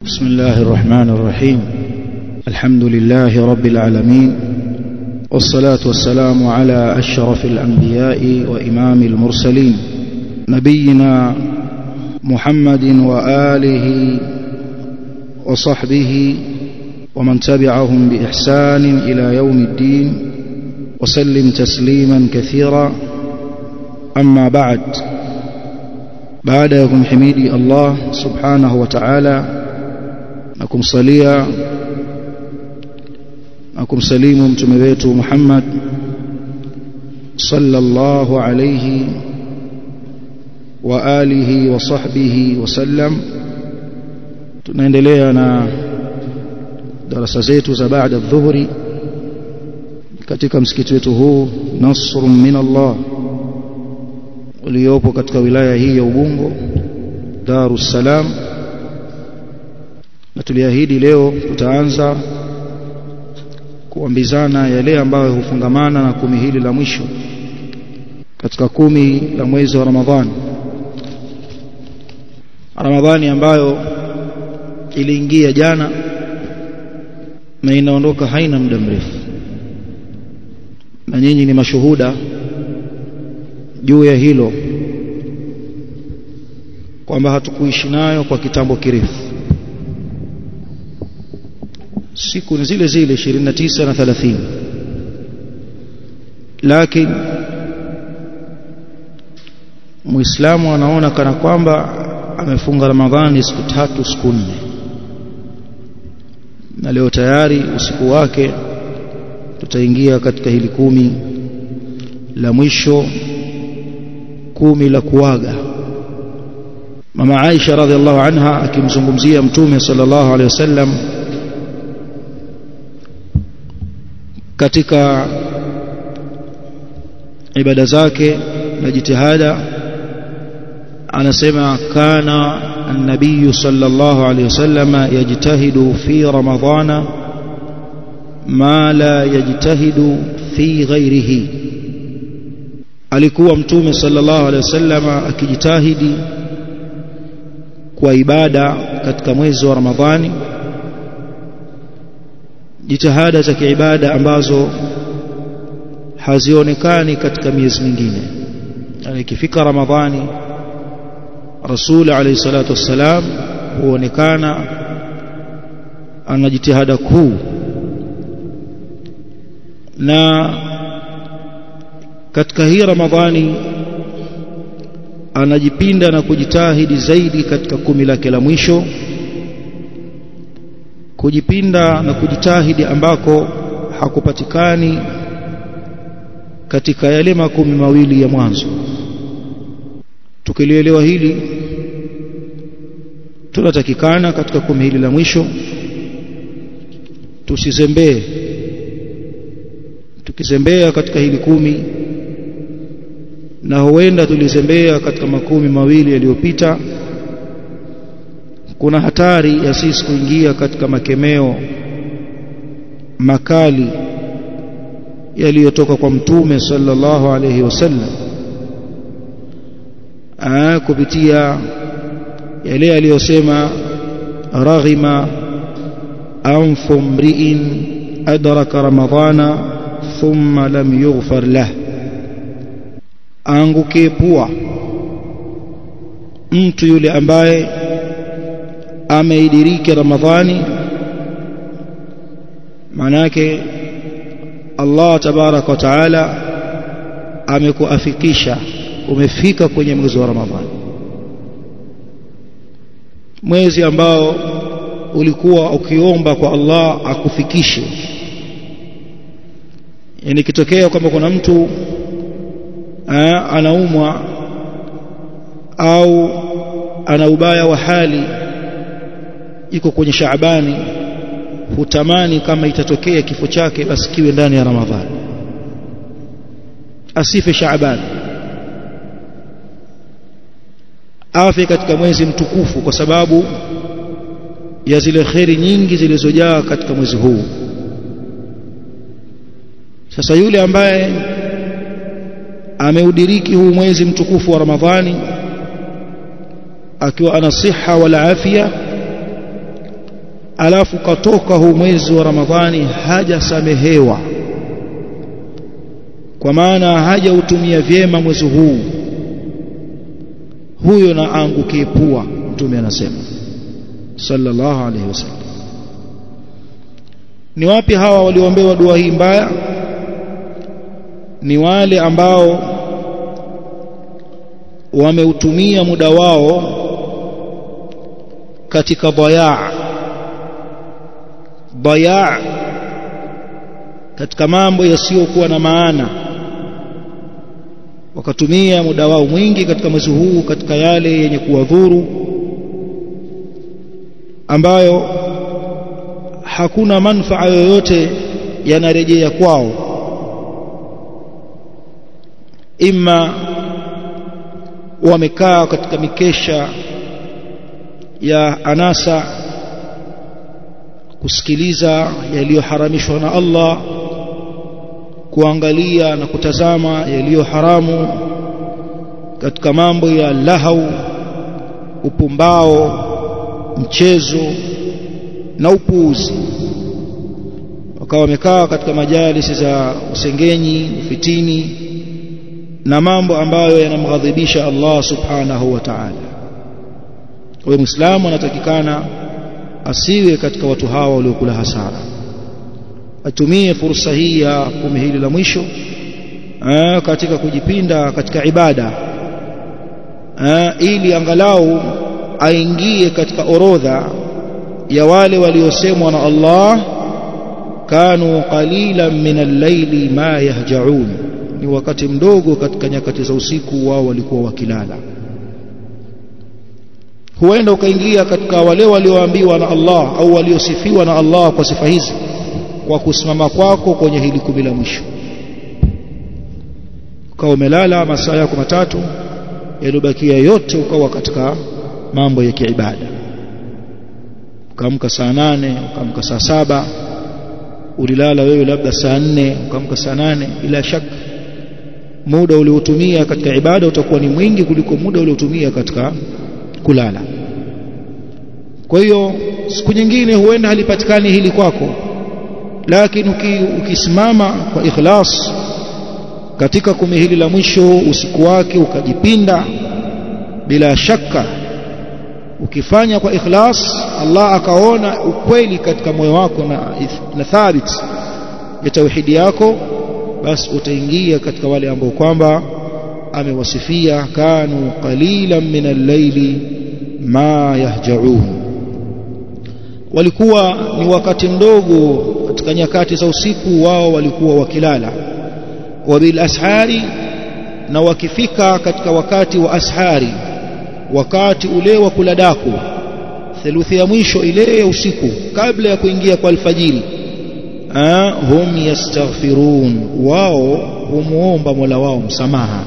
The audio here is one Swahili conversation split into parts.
بسم الله الرحمن الرحيم. الحمد لله رب العالمين، والصلاة والسلام على أشرف الأنبياء وإمام المرسلين نبينا محمد وآله وصحبه ومن تبعهم بإحسان إلى يوم الدين وسلم تسليما كثيرا. أما بعد يكم حميدي الله سبحانه وتعالى نكم صليا نكم سليم متمبيت محمد صلى الله عليه وآله وصحبه وسلم. tunaendelea na darasa zetu za baada adh-dhuhri katika msikiti wetu huu Nasrun min Allah uliopo katika wilaya hii ya Ubungo, Darus Salam. Na tuliahidi leo tutaanza kuambizana yale ambayo hufungamana na kumi hili la mwisho katika kumi la mwezi wa Ramadhani ambayo iliingia jana na inaondoka haina muda mrefu, na nyinyi ni mashuhuda juu ya hilo kwamba hatukuishi nayo kwa kitambo kirefu. Siku ni zile zile 29 na 30, lakini Muislamu anaona kana kwamba amefunga Ramadhani siku 3 siku 4, na leo tayari usiku wake tutaingia katika hili kumi la mwisho, kumi la kuaga. Mama Aisha radhiallahu anha akimzungumzia Mtume sallallahu alaihi wasallam katika ibada zake na jitihada, anasema kana an-nabiy sallallahu alayhi wasallam yajtahidu fi ramadhana ma la yajtahidu fi ghairihi. Alikuwa Mtume sallallahu alayhi wasallam akijitahidi kwa ibada katika mwezi wa Ramadhani, jitihada za kiibada ambazo hazionekani katika miezi mingine. Yani ikifika Ramadhani, Rasul alayhi salatu wassalam huonekana ana jitihada kuu, na katika hii Ramadhani anajipinda na kujitahidi zaidi katika kumi lake la mwisho, kujipinda na kujitahidi ambako hakupatikani katika yale makumi mawili ya mwanzo. Tukilielewa hili, tunatakikana katika kumi hili la mwisho tusizembee. Tukizembea katika hili kumi, na huenda tulizembea katika makumi mawili yaliyopita, kuna hatari ya sisi kuingia katika makemeo makali yaliyotoka kwa Mtume sallallahu alayhi wasallam kupitia yale aliyosema, raghima anfu mri'in adraka ramadhana thumma lam yughfar lah. Anguke pua mtu yule ambaye ameidiriki Ramadhani, manake Allah tabaraka wa taala amekuafikisha, umefika kwenye mwezi wa Ramadhani, mwezi ambao ulikuwa ukiomba kwa Allah akufikishe. Yani kitokea kwamba kuna mtu anaumwa au ana ubaya wa hali, iko kwenye Shaabani, hutamani kama itatokea kifo chake basi kiwe ndani ya Ramadhani, asife Shaabani, afe katika mwezi mtukufu, kwa sababu ya zile khairi nyingi zilizojaa katika mwezi huu. Sasa yule ambaye ameudiriki huu mwezi mtukufu wa Ramadhani akiwa ana siha wala afya, alafu katoka huu mwezi wa Ramadhani hajasamehewa, kwa maana hajautumia vyema mwezi huu, huyo na aangukie pua. Mtume anasema sallallahu alaihi wasallam. Ni wapi hawa walioombewa dua hii mbaya? Ni wale ambao wameutumia muda wao katika dhayaa, katika mambo yasiyokuwa na maana. Wakatumia muda wao mwingi katika mwezi huu katika yale yenye kuwadhuru, ambayo hakuna manufaa yoyote yanarejea kwao. Ima wamekaa katika mikesha ya anasa kusikiliza yaliyoharamishwa na Allah, kuangalia na kutazama yaliyo haramu katika mambo ya lahau, upumbao, mchezo na upuuzi. Wakawa wamekaa katika majalisi za usengenyi, ufitini na mambo ambayo yanamghadhibisha Allah subhanahu wa ta'ala. Kwa Muislamu anatakikana asiwe katika watu hawa waliokula hasara. Atumie fursa hii ya kumi hili la mwisho katika kujipinda katika ibada, ili angalau aingie katika orodha ya wale waliosemwa na Allah, kanu qalilan min al-layli ma yahja'un. Ni wakati mdogo katika nyakati za usiku wao walikuwa wakilala. Huenda ukaingia katika wale walioambiwa na Allah au waliosifiwa na Allah kwa sifa hizi kwa kusimama kwako kwenye hili kumi la mwisho. Ukawa umelala masaa yako matatu, yaliyobakia yote ukawa katika mambo ya kiibada. Ukaamka saa 8, ukaamka saa 7, ulilala wewe labda saa 4, ukaamka saa 8. Bila shaka muda uliotumia katika ibada utakuwa ni mwingi kuliko muda uliotumia katika kulala. Kwa hiyo siku nyingine huenda halipatikani hili kwako, lakini ukisimama kwa ikhlas katika kumi hili la mwisho, usiku wake ukajipinda, bila shaka ukifanya kwa ikhlas, Allah akaona ukweli katika moyo wako na thabit ya tauhidi yako, basi utaingia katika wale ambao kwamba amewasifia, kanu qalilan min al-layli ma yahja'un. Walikuwa ni wakati mdogo katika nyakati za usiku wao walikuwa wakilala. Wa bil ashari, na wakifika katika wakati wa ashari, wakati ule wa kuladaku, theluthi ya mwisho ile ya usiku kabla ya kuingia kwa alfajiri, hum yastaghfirun, wao humuomba Mola wao msamaha.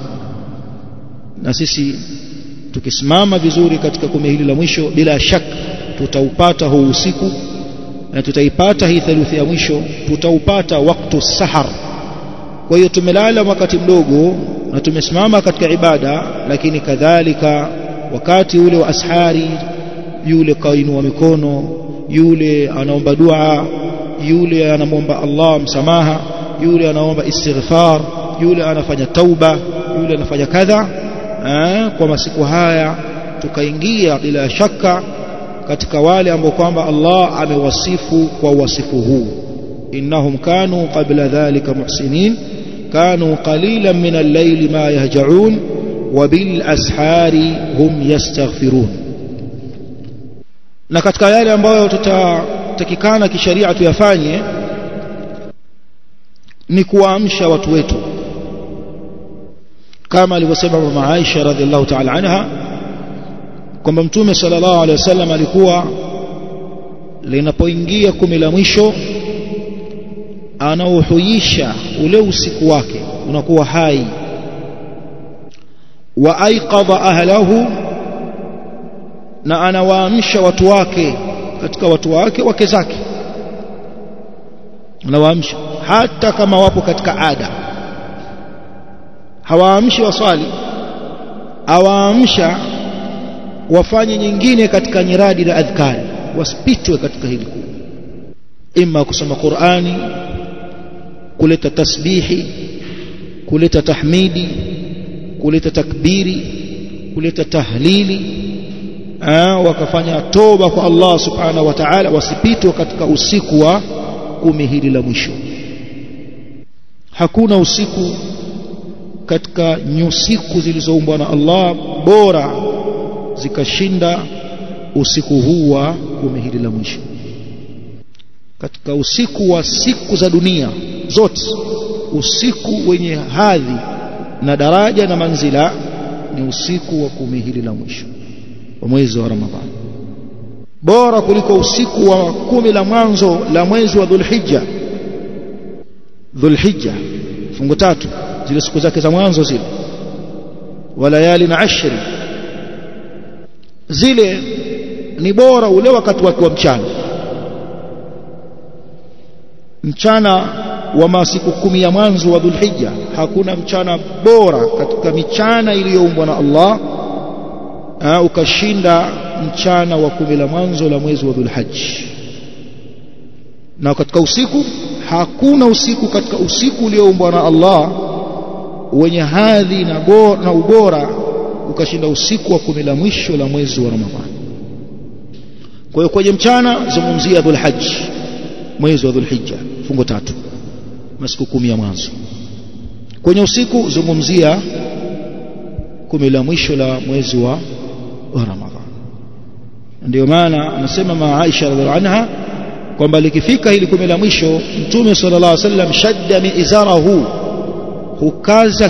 Na sisi tukisimama vizuri katika kumi hili la mwisho, bila shaka tutaupata huu usiku na tutaipata hii theluthi ya mwisho, tutaupata wakati sahar. Kwa hiyo tumelala wakati mdogo na tumesimama katika ibada, lakini kadhalika wakati ule wa ashari, yule kainua mikono, yule anaomba dua, yule anamwomba Allah msamaha, yule anaomba istighfar, yule anafanya tauba, yule anafanya kadha. Kwa masiku haya tukaingia bila shaka katika wale ambao kwamba Allah amewasifu kwa wasifu huu, innahum kanu qabla dhalika muhsinin, kanu qalilan min al-layli ma yahja'un wa bil ashari hum yastaghfirun. Na katika yale ambayo tutatakikana kisheria tuyafanye ni kuamsha watu wetu, kama alivyosema mama Aisha radhiallahu ta'ala anha kwamba Mtume sallallahu alaihi wasallam alikuwa linapoingia kumi la mwisho anauhuisha ule usiku wake unakuwa hai, wa aiqadha ahlahu, na anawaamsha watu wake, katika watu wake wake zake anawaamsha hata kama wapo katika ada. Hawaamshi waswali, awaamsha wafanye nyingine katika nyiradi na adhkari. wasipitwe katika hili kumi. Ima kusoma Qur'ani, kuleta tasbihi, kuleta tahmidi, kuleta takbiri, kuleta tahlili, wakafanya toba kwa Allah subhanahu wa ta'ala, wasipitwe katika usiku wa kumi hili la mwisho. Hakuna usiku katika nyusiku zilizoumbwa na Allah bora zikashinda usiku huu wa kumi hili la mwisho. Katika usiku wa siku za dunia zote, usiku wenye hadhi na daraja na manzila ni usiku wa kumi hili la mwisho wa mwezi wa Ramadhani, bora kuliko usiku wa kumi la mwanzo la mwezi wa Dhulhijja, fungu 3 zile siku zake za mwanzo zile, wa layali na ashri, zile ni bora ule wakati wake wa mchana wa masiku 10 ya mwanzo wa Dhulhijja. Hakuna mchana bora katika michana iliyoumbwa na Allah ukashinda mchana wa 10 la mwanzo la mwezi wa Dhulhijja. Na katika usiku, hakuna usiku katika usiku ulioumbwa na Allah wenye hadhi na ubora ukashinda usiku wa 10 la mwisho la mwezi wa Ramadhani. Kwa hiyo kwenye mchana zungumzia Dhulhijja, mwezi wa Dhulhijja, fungu 3, masiku 10 ya mwanzo. Kwenye usiku zungumzia 10 la mwisho la mwezi wa Ramadhani. Ndio maana anasema Aisha radhiallahu anha kwamba likifika hili 10 la mwisho, Mtume sallallahu alaihi wasallam shadda mi'zarahu, hukaza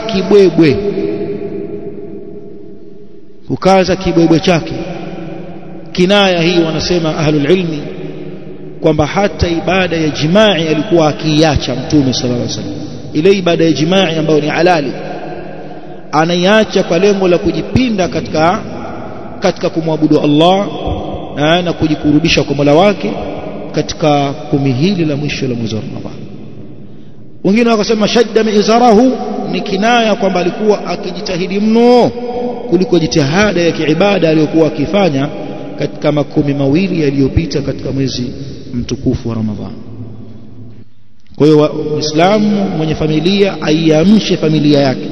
kibwebwe chake. Kinaya hii wanasema ahlul ilmi kwamba hata ibada ya jimai alikuwa akiacha Mtume sallallahu alaihi wasallam. Ile ibada ya jimai ambayo ni halali anaiacha kwa lengo la kujipinda katika kumwabudu Allah na kujikurubisha kwa Mola wake katika 10 hili la mwisho la mwezi wa Ramadhani. Wengine wakasema shadda mi'zarahu ni kinaya kwamba alikuwa akijitahidi mno kuliko jitihada ya kiibada aliyokuwa akifanya katika 10 mawili yaliyopita katika mwezi mtukufu wa Ramadhani. Kwa hiyo Muislamu mwenye familia aiamshe familia yake.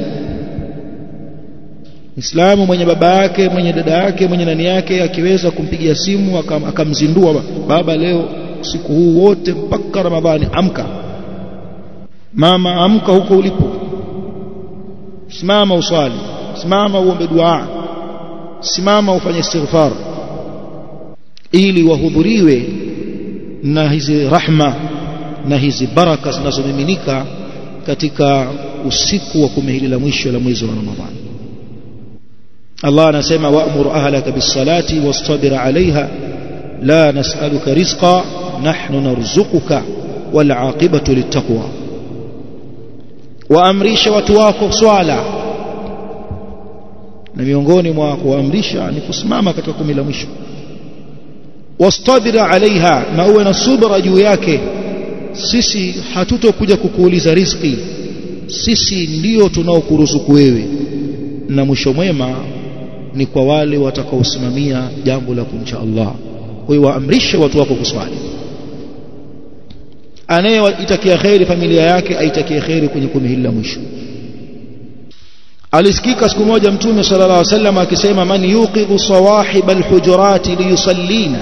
Muislamu mwenye baba yake, mwenye dada yake, mwenye nani yake akiweza kumpigia simu akamzindua, baba, leo usiku huu wote mpaka Ramadhani amka. Mama, amka huko ulipo, simama usali, simama uombe dua, simama ufanye istighfar, ili wahudhuriwe na hizi rahma na hizi baraka zinazomiminika katika usiku wa 10 hili la mwisho la mwezi wa Ramadhani. Allah anasema wa'mur ahlaka bis-salati wastabir 'alayha la nas'aluka rizqa nahnu narzuquka wal 'aqibatu lit-taqwa. Waamrisha watu wako swala, na miongoni mwa kuamrisha ni kusimama katika 10 la mwisho. Wastabir 'alayha, na uwe na subra juu yake. Sisi hatutokuja kukuuliza riziki, sisi ndio tunaokuruzuku wewe, na mwisho mwema ni kwa wale watakaosimamia jambo la kumcha Allah. Kwa hiyo waamrishe watu wako kuswali. Anayeitakia khairi familia yake aitakie khairi kwenye 10 hili la mwisho. Alisikika siku moja Mtume sallallahu alaihi wasallam akisema, man yuqidhu sawahib alhujurati liyusallina,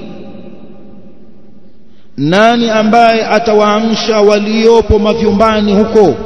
nani ambaye atawaamsha waliopo mavyumbani huko,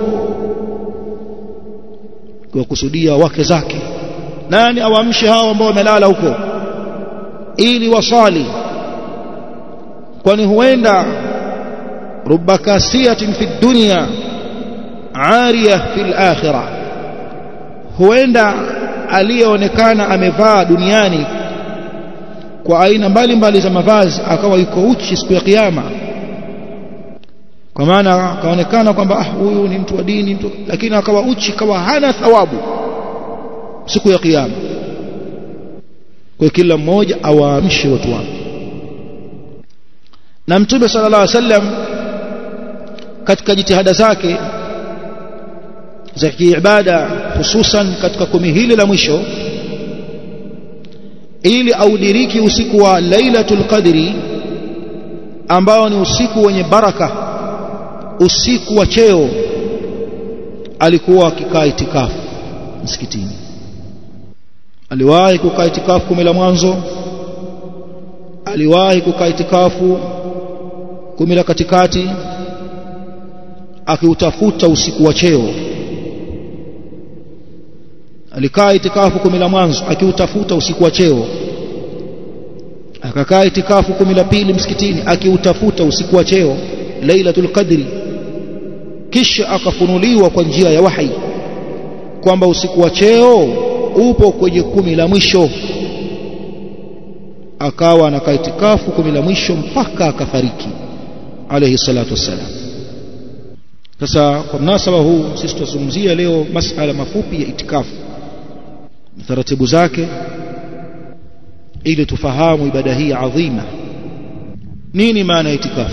kwa kusudia wake zake. Nani awaamshe hao ambao wamelala huko ili wasali? Kwani huenda rubba kasiyatin fi dunya ariyah fil akhirah, huenda aliyeonekana amevaa duniani kwa aina mbalimbali za mavazi akawa yuko uchi siku ya kiyama, kwa maana kaonekana kwamba huyu ni mtu wa dini, lakini akawa uchi, kawa hana thawabu siku ya kiyama. Kwa kila mmoja awaamshe watu wake. Na Mtume sallallahu alaihi wasallam katika jitihada zake za kiibada, hususan katika 10 hili la mwisho, ili audiriki usiku wa Lailatul Qadri ambao ni usiku wenye baraka, usiku wa cheo, alikuwa akikaa itikafu msikitini. Aliwahi kukaa itikafu 10 la mwanzo, aliwahi kukaa itikafu 10 la katikati, akiutafuta usiku wa cheo. Alikaa itikafu 10 la mwanzo akiutafuta usiku wa cheo, akakaa itikafu 10 la pili msikitini akiutafuta usiku wa cheo Lailatul Qadri, kisha akafunuliwa kwa njia ya wahi kwamba usiku wa cheo upo kwenye 10 la mwisho. Akawa anakaa itikafu 10 la mwisho mpaka akafariki alayhi salatu wassalam. Sasa kwa mnasaba huu sisi tutazungumzia leo masala mafupi ya itikafu, taratibu zake, ili tufahamu ibada hii adhima. Nini maana itikafu?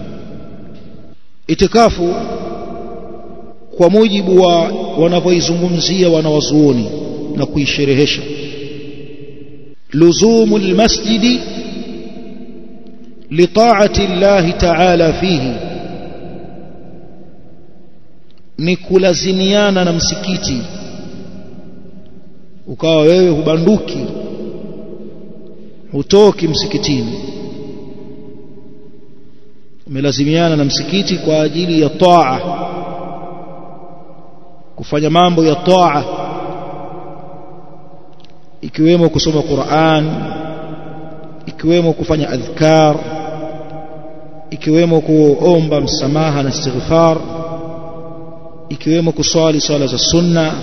Itikafu kwa mujibu wa wanavyoizungumzia wanawazuoni na kuisherehesha, luzumul masjidi li ta'ati Allah ta'ala fihi, ni kulazimiana na msikiti. Ukawa wewe hubanduki, hutoki msikitini, umelazimiana na msikiti kwa ajili ya taa, kufanya mambo ya taa, ikiwemo kusoma Qur'an, ikiwemo kufanya adhkar, ikiwemo kuomba msamaha na istighfar, ikiwemo kuswali swala za sunna.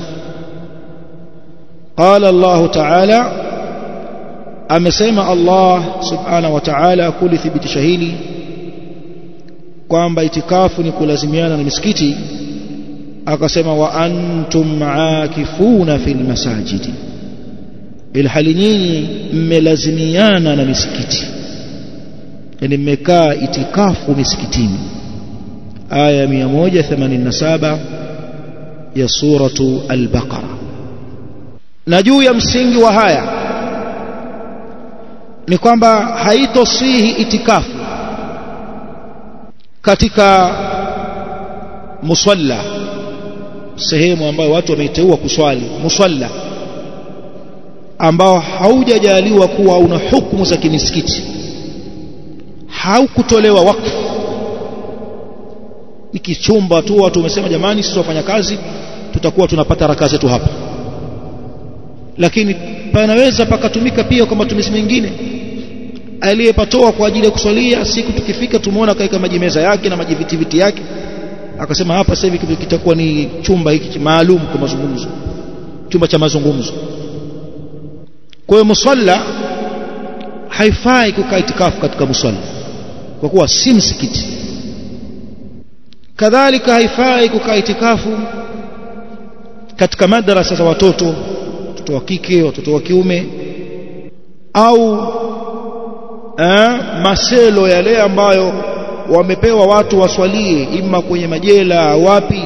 قال الله تعالى, amesema Allah subhanahu wa ta'ala kulithibitisha hili kwamba itikafu ni kulazimiana na misikiti. Akasema wa antum aakifuna fil masajidi, ilhali nyinyi mmelazimiana na misikiti, yani mmekaa itikafu misikitini. Aya 187 ya suratu al-Baqara. Na juu ya msingi wa haya ni kwamba haitosihi itikafu katika musalla, sehemu ambayo watu wameiteua kuswali, musalla ambao haujajaliwa kuwa una hukumu za kimisikiti, haukutolewa wakfu, ni kichumba tu watu wamesema jamani sisi wafanya kazi tutakuwa tunapata raka zetu hapa. Lakini panaweza pakatumika pia kwa matumizi mengine. Aliyepatoa kwa ajili ya kuswalia, siku tukifika tumuona kaika majimeza yake na majivitiviti yake, akasema hapa sasa hivi kitakuwa ni chumba hiki maalum kwa mazungumzo, chumba cha mazungumzo. Kwa hiyo musalla haifai kukaa itikafu katika musalla kwa kuwa si msikiti. Kadhalika haifai kukaa itikafu katika madrasa za watoto wa kike, watoto wa kiume, au maselo yale ambayo wamepewa watu waswalie, ima kwenye majela wapi,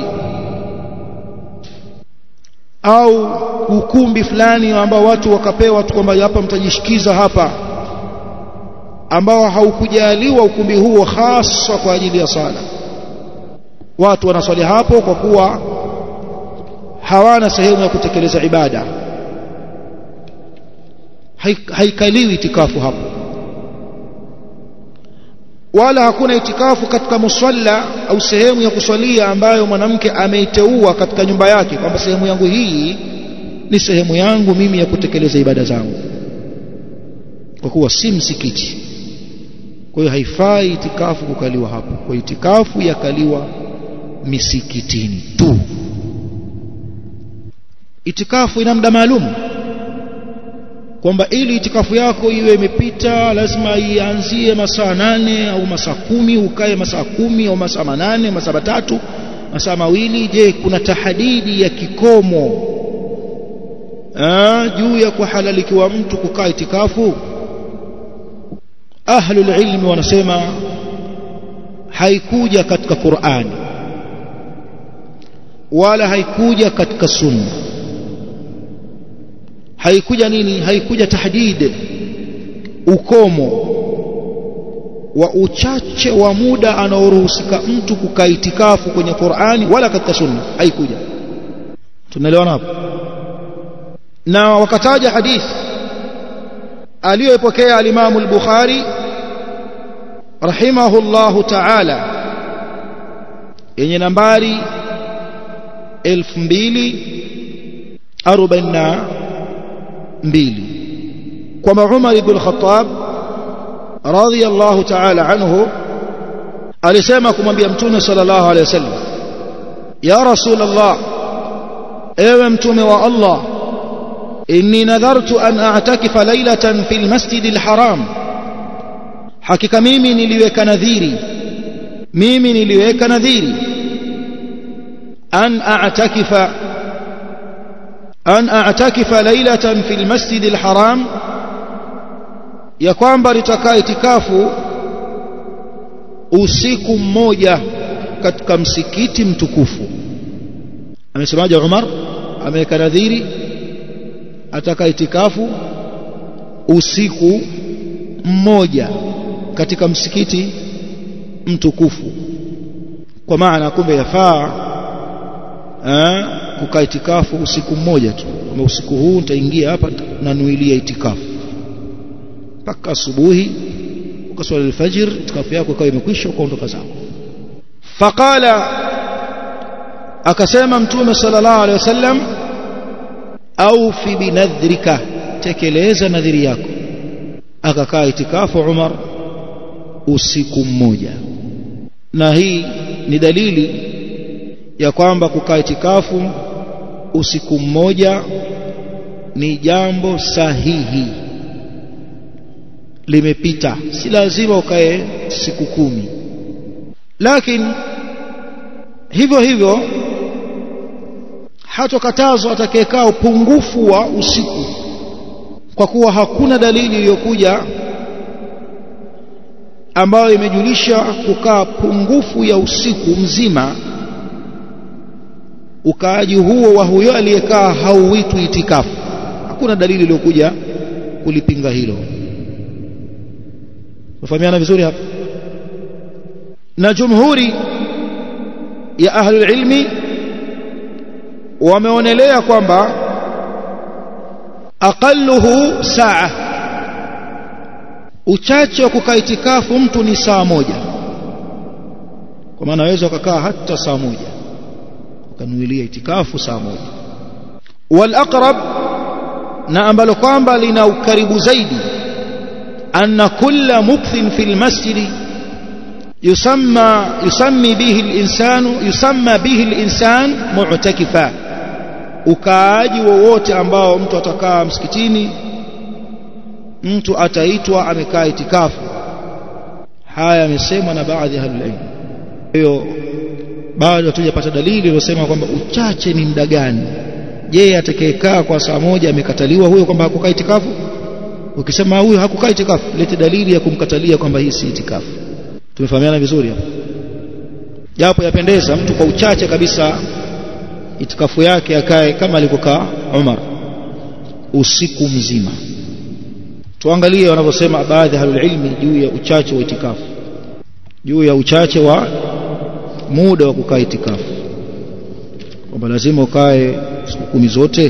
au ukumbi fulani ambao watu wakapewa tu kwamba hapa mtajishikiza hapa, ambao haukujaliwa ukumbi huo hasa kwa ajili ya sala. Watu wanaswali hapo kwa kuwa hawana sehemu ya kutekeleza ibada. Haikaliwi itikafu hapo. Wala hakuna itikafu katika musalla au sehemu ya kuswalia ambayo mwanamke ameiteua katika nyumba yake kwamba sehemu yangu hii ni sehemu yangu mimi ya kutekeleza ibada zangu, kwa kuwa si msikiti. Kwa hiyo haifai itikafu kukaliwa hapo. Kwa itikafu yakaliwa misikitini tu. Itikafu ina muda maalum kwamba ili itikafu yako iwe imepita lazima ianzie masaa 8 au masaa 10, ukae masaa 10 au masaa 8, masaa 3, masaa 2. Je, kuna tahadidi ya kikomo juu ya kuhalalikiwa mtu kukaa itikafu? Ahlul ilmi wanasema haikuja katika Qur'ani wala haikuja katika Sunna. haikuja nini, haikuja tahdid, ukomo wa uchache wa muda anaoruhusika mtu kukaa itikafu kwenye Qur'ani wala katika sunna, haikuja. Tunaelewana hapo? Na wakataja hadithi aliyopokea al-Imam al-Bukhari rahimahullahu ta'ala yenye nambari 2242 kwamba Umar ibn Khattab radiyallahu ta'ala anhu alisema kumwambia Mtume sallallahu alayhi wasallam, ya Rasulullah, ewe Mtume wa Allah, inni nadhartu an a'takifa laylatan fil masjidil haram, hakika mimi niliweka nadhiri an a'takifa laylatan fil masjidil haram, ya kwamba nitakaa itikafu usiku mmoja katika msikiti mtukufu. Amesemaje Umar? Ameweka nadhiri atakaa itikafu usiku mmoja katika msikiti mtukufu, kwa maana kumbe yafaa kukaa itikafu usiku mmoja tu, kama usiku huu nitaingia hapa na nuilia itikafu mpaka asubuhi, ukaswali alfajr, itikafu yako ikawa imekwisha, ukaondoka zako. Faqala, akasema Mtume sallallahu alaihi wasallam, aufi binadhrika, tekeleza nadhiri yako. Akakaa itikafu Umar usiku mmoja, na hii ni dalili ya kwamba kukaa itikafu usiku mmoja ni jambo sahihi, limepita, si lazima ukae siku 10. Lakini hivyo hivyo hatokatazwa atakayekaa upungufu wa usiku, kwa kuwa hakuna dalili iliyokuja ambayo imejulisha kukaa pungufu ya usiku mzima. Ukaaji huo wa huyo aliyekaa hauitwi itikafu, hakuna dalili iliyokuja kulipinga hilo. Tufahamiana vizuri hapa. Na jumhuri ya ahlul ilmi wameonelea kwamba aqalluhu saa, uchache wa kukaa itikafu mtu ni saa moja, kwa maana aweza kukaa hata saa moja, ukanuilia itikafu saa moja. Wal aqrab, na ambalo kwamba lina ukaribu zaidi, anna kulla mukthin fil masjid yusamma bihi al-insan mu'takifa, ukaaji wowote ambao mtu atakaa msikitini mtu ataitwa amekaa itikafu. Haya yamesemwa na baadhi ya ahlul ilm. Hiyo bado hatujapata dalili iliyosema kwamba uchache ni muda gani. Je, atakayekaa kwa saa moja amekataliwa huyo kwamba hakukaa itikafu? Ukisema huyo hakukaa itikafu, lete dalili ya kumkatalia kwamba hii si itikafu. Tumefahamiana vizuri hapo? Japo yapendeza mtu kwa uchache kabisa itikafu yake akae kama alivyokaa Umar usiku mzima. Tuangalie wanavyosema baadhi ya ahlulilmi juu ya uchache wa itikafu, juu ya uchache wa muda wa kukaa itikafu, kwamba lazima ukae siku 10 zote.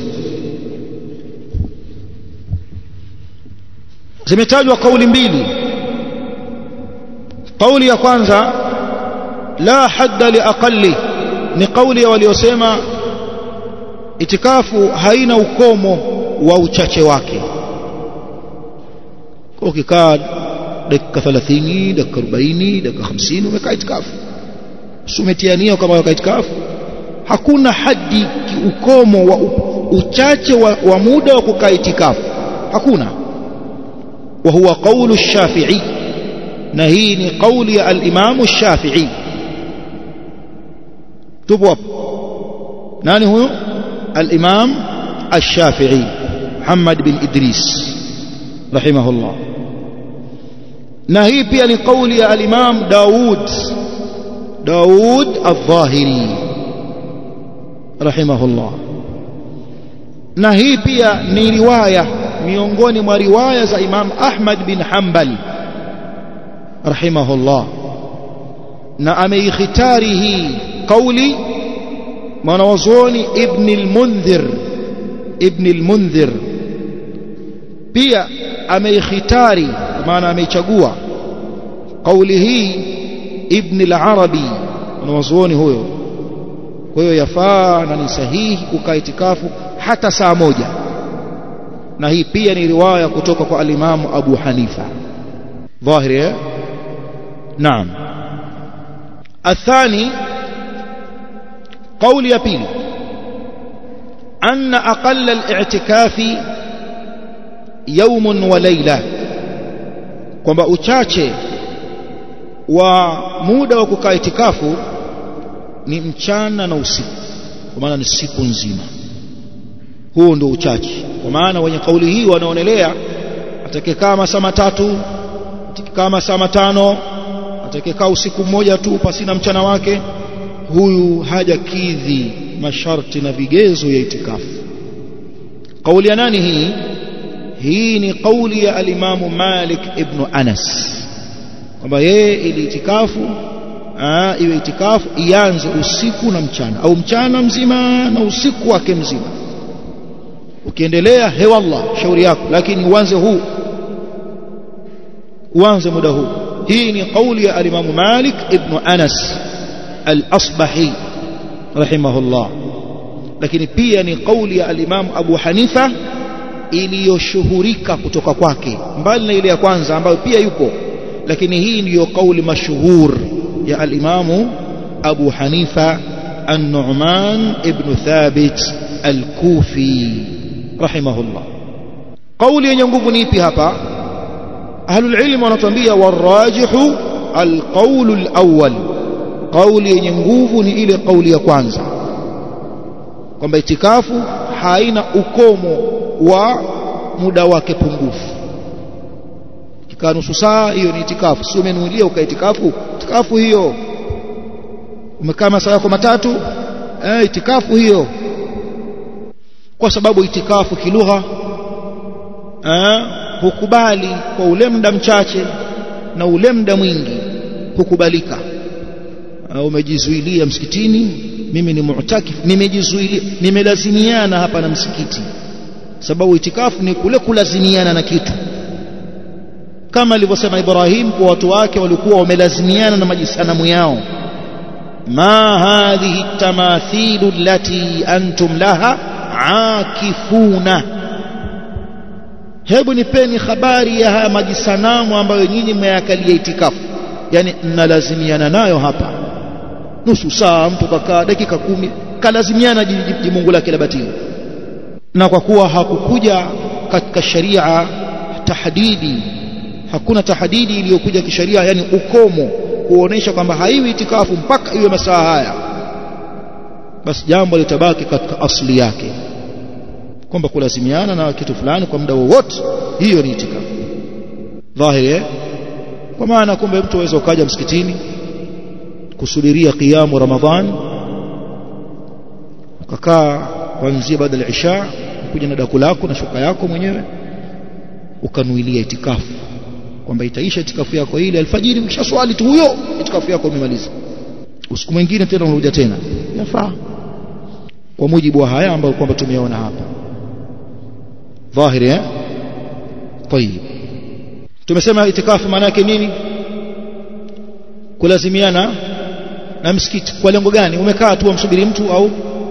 Zimetajwa kauli mbili. Kauli ya kwanza, la hadda li aqalli, ni kauli ya waliosema itikafu haina ukomo wa uchache wake. Kwa ukikaa dakika 30, dakika 40, dakika 50 umekaa itikafu, umetiania kama umekaa itikafu. Hakuna hadi ukomo wa uchache wa muda wa kukaa itikafu, hakuna. Wa huwa qawlu Shafi'i, na hii ni kauli ya al-Imam Shafi'i. Tupo hapo. Nani huyo? Al-Imam Shafi'i Muhammad bin Idris rahimahullah. Na hii pia ni kauli ya al-Imam Daud al-Zahiri rahimahullah. na hii pia ni riwaya miongoni mwa riwaya za Imam Ahmad bin Hanbal rahimahullah, na ameikhitari hii kauli mwanazuoni Ibn al-Mundhir pia ameikhitari, maana ameichagua kauli hii Ibn al-Arabi mwanazuoni huyo. Kwa hiyo yafaa na ni sahihi kukaa itikafu hata saa moja, na hii pia ni riwaya kutoka kwa al-Imam Abu Hanifa. Dhahiri naam. الثاني قول يبيل أن أقل الاعتكاف يوم وليلة، kwamba uchache wa muda wa kukaa itikafu ni mchana na usiku, kwa maana ni siku nzima. Huo ndio uchache, kwa maana wenye kauli hii wanaonelea atakekaa masaa matatu, atakekaa masaa matano, atakekaa usiku mmoja tu pasina mchana wake, huyu hajakidhi masharti na vigezo ya itikafu. Kauli ya nani hii? Hii ni kauli ya al-Imam Malik ibn Anas, kwamba yeye ili itikafu iwe itikafu ianze usiku na mchana, au mchana mzima na usiku wake mzima. Ukiendelea he wallah shauri yako, lakini uanze muda huu. hii ni kauli ya al-Imam Malik ibn Anas al-Asbahi rahimahullah, lakini pia ni kauli ya al-Imam Abu Hanifa iliyoshuhurika kutoka kwake, mbali na ile ya kwanza ambayo pia yupo, lakini hii ndiyo kauli mashuhur ya al-Imam Abu Hanifa an-Nu'man ibn Thabit al-Kufi rahimahullah. Kauli yenye nguvu ni ipi hapa? Ahlul ilm wanatuambia warajihu alqawl alawwal, kauli yenye nguvu ni ile kauli ya kwanza, kwamba itikafu haina ukomo wa muda wake pungufu. Ikikaa nusu saa, hiyo ni itikafu. Si umenuilia ukaitikafu, itikafu hiyo. Umekaa masaa yako matatu, itikafu hiyo. Kwa sababu itikafu kilugha hukubali kwa ule muda mchache na ule muda mwingi hukubalika. Umejizuilia msikitini, mimi ni mu'takif, nimejizuilia, nimelazimiana hapa na msikiti. Sababu itikafu ni kule kulazimiana na kitu, kama alivyosema Ibrahim kwa watu wake walikuwa wamelazimiana na majisanamu yao. Ma hadhihi tamathilu allati antum laha akifuna, hebu nipeni habari ya haya majisanamu ambayo nyinyi mmeyakalia itikafu, yani mnalazimiana nayo hapa. Nusu saa mtu kakaa dakika 10 kalazimiana jimungu lake la batili. Na kwa kuwa hakukuja katika sharia tahdidi, hakuna tahdidi iliyokuja kisharia, yani ukomo kuonesha kwamba haiwi itikafu mpaka iwe masaa haya, basi jambo litabaki katika asli yake, kwamba kulazimiana na kitu fulani kwa muda wowote, hiyo ni itikafu. Dhahiri kwa maana kumbe mtu aweza ukaja msikitini kusubiria qiyamu Ramadhan, ukakaa kuanzia baada ya isha, kuja na daku lako na shuka yako mwenyewe, ukanuilia itikafu, kwamba itaisha itikafu yako ile alfajiri, ukisha swali tu huyo itikafu yako umemaliza. Usiku mwingine tena unarudia tena, yafaa kwa mujibu wa haya ambayo kwamba tumeona hapa. Dhahiri طيب. Tumesema itikafu maana yake nini? Kulazimiana na msikiti. Kwa lengo gani? Umekaa tu umsubiri mtu, au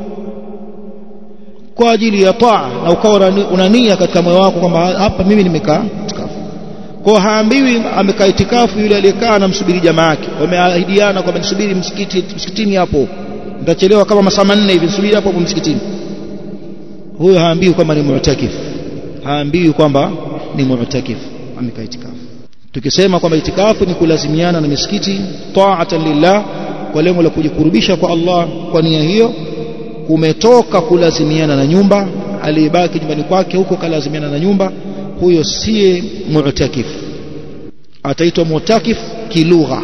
kwa ajili ya taa, na ukawa una nia katika moyo wako kwamba hapa mimi nimekaa itikafu. Kwa haambiwi amekaa itikafu yule aliyekaa na msubiri jamaa yake, wameahidiana kwamba nisubiri msikitini hapo, nitachelewa kama masaa 4 hivi, nisubiri hapo msikitini. Huyo haambiwi kwamba ni mu'takif, haambiwi kwamba ni mu'takif, amekaa itikafu. Tukisema kwamba itikafu ni kulazimiana na misikiti ta'atan lillah, kwa lengo la kujikurubisha kwa Allah, kwa nia hiyo kumetoka kulazimiana na nyumba. Aliyebaki nyumbani kwake huko kalazimiana na nyumba, huyo si mu'takif. Ataitwa mu'takif kilugha,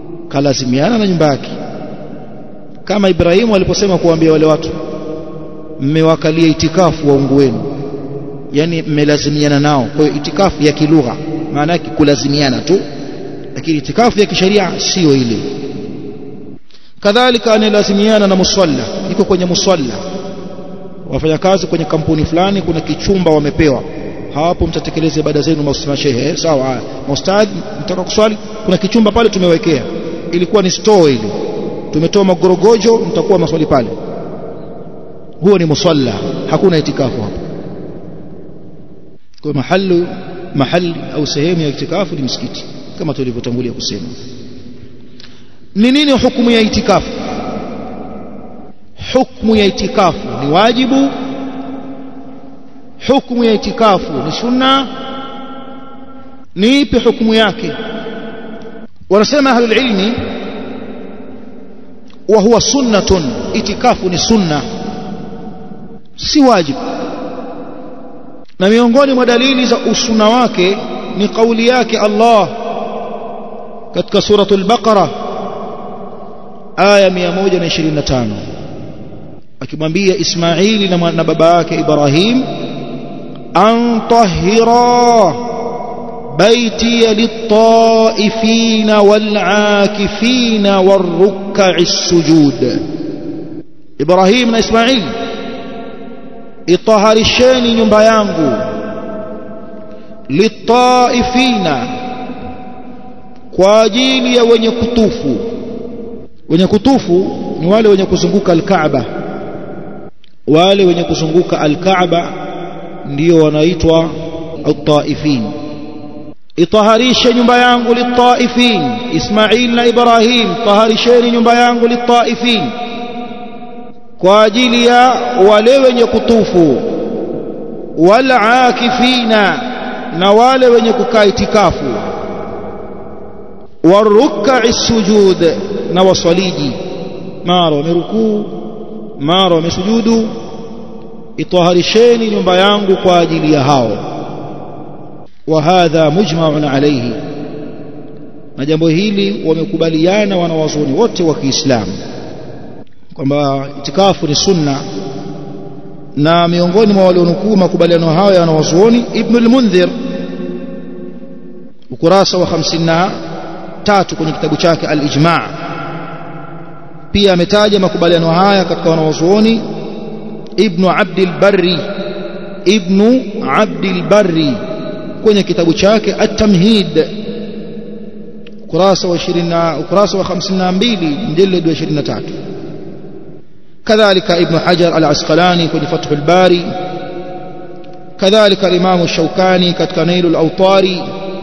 kalazimiana na nyumba yake, kama Ibrahim aliposema kuambia wale watu mmewakalia itikafu waungu wenu, yani mmelazimiana nao. Kwa hiyo itikafu ya kilugha maana yake kulazimiana tu, lakini itikafu ya kisheria sio ile. Kadhalika analazimiana na musalla, iko kwenye musalla, wafanya kazi kwenye kampuni fulani, kuna kichumba wamepewa, hapo mtatekeleza ibada zenu mashehe, sawa. Ustadhi, mtaka kuswali, kuna kichumba pale tumewekea, ilikuwa ni store ile, tumetoa magorogojo, mtakuwa maswali pale. Huo ni musalla, hakuna itikafu hapo. Kwa mahali au sehemu ya itikafu ni msikiti, kama tulivyotangulia kusema. Ni nini hukumu ya itikafu? Hukumu ya itikafu ni wajibu, hukumu ya itikafu ni sunna. Ni ipi hukumu yake? Wanasema ahlul ilmi, wa huwa sunnatun, itikafu ni sunna, si wajibu. Na miongoni mwa dalili za usunna wake ni kauli yake Allah katika suratul Baqara aya 125, akimwambia Ismaili na baba yake Ibrahim, an tahira baiti lit-taifina wal-aakifina war-ruk'is sujud. Ibrahim na Ismaili, itaharisheni nyumba yangu, lit-taifina, kwa ajili ya wenye kutufu. Wenye kutufu ni wale wenye kuzunguka al-Kaaba, wale wenye kuzunguka al-Kaaba ndio wanaitwa at-taifin. Itaharisha nyumba yangu lit-taifin, Ismail na Ibrahim, taharisheni nyumba yangu lit-taifin, kwa ajili ya wale wenye kutufu, wal-aakifina, na wale wenye kukaa itikafu, waruk'is sujud, na waswaliji, mara wamerukuu mara wamesujudu. Itaharisheni nyumba yangu kwa ajili ya hao. Wa hadha mujma'un alayhi, na jambo hili wamekubaliana wanawazuoni wote wa Kiislamu kwamba itikafu ni sunna. Na miongoni mwa walionukuu makubaliano hayo ya wanawazuoni, Ibn al-Mundhir ukurasa wa 53 kwenye kitabu chake al-Ijma' pia ametaja makubaliano haya katika wanawazuoni. Ibn Abdil Barri kwenye kitabu chake at-Tamhid ukurasa wa 52 mjallad wa 23. kadhalika Ibn Hajar al-Asqalani kwenye Fathul Bari, kadhalika Imam al-Shawkani katika Nailul Awtari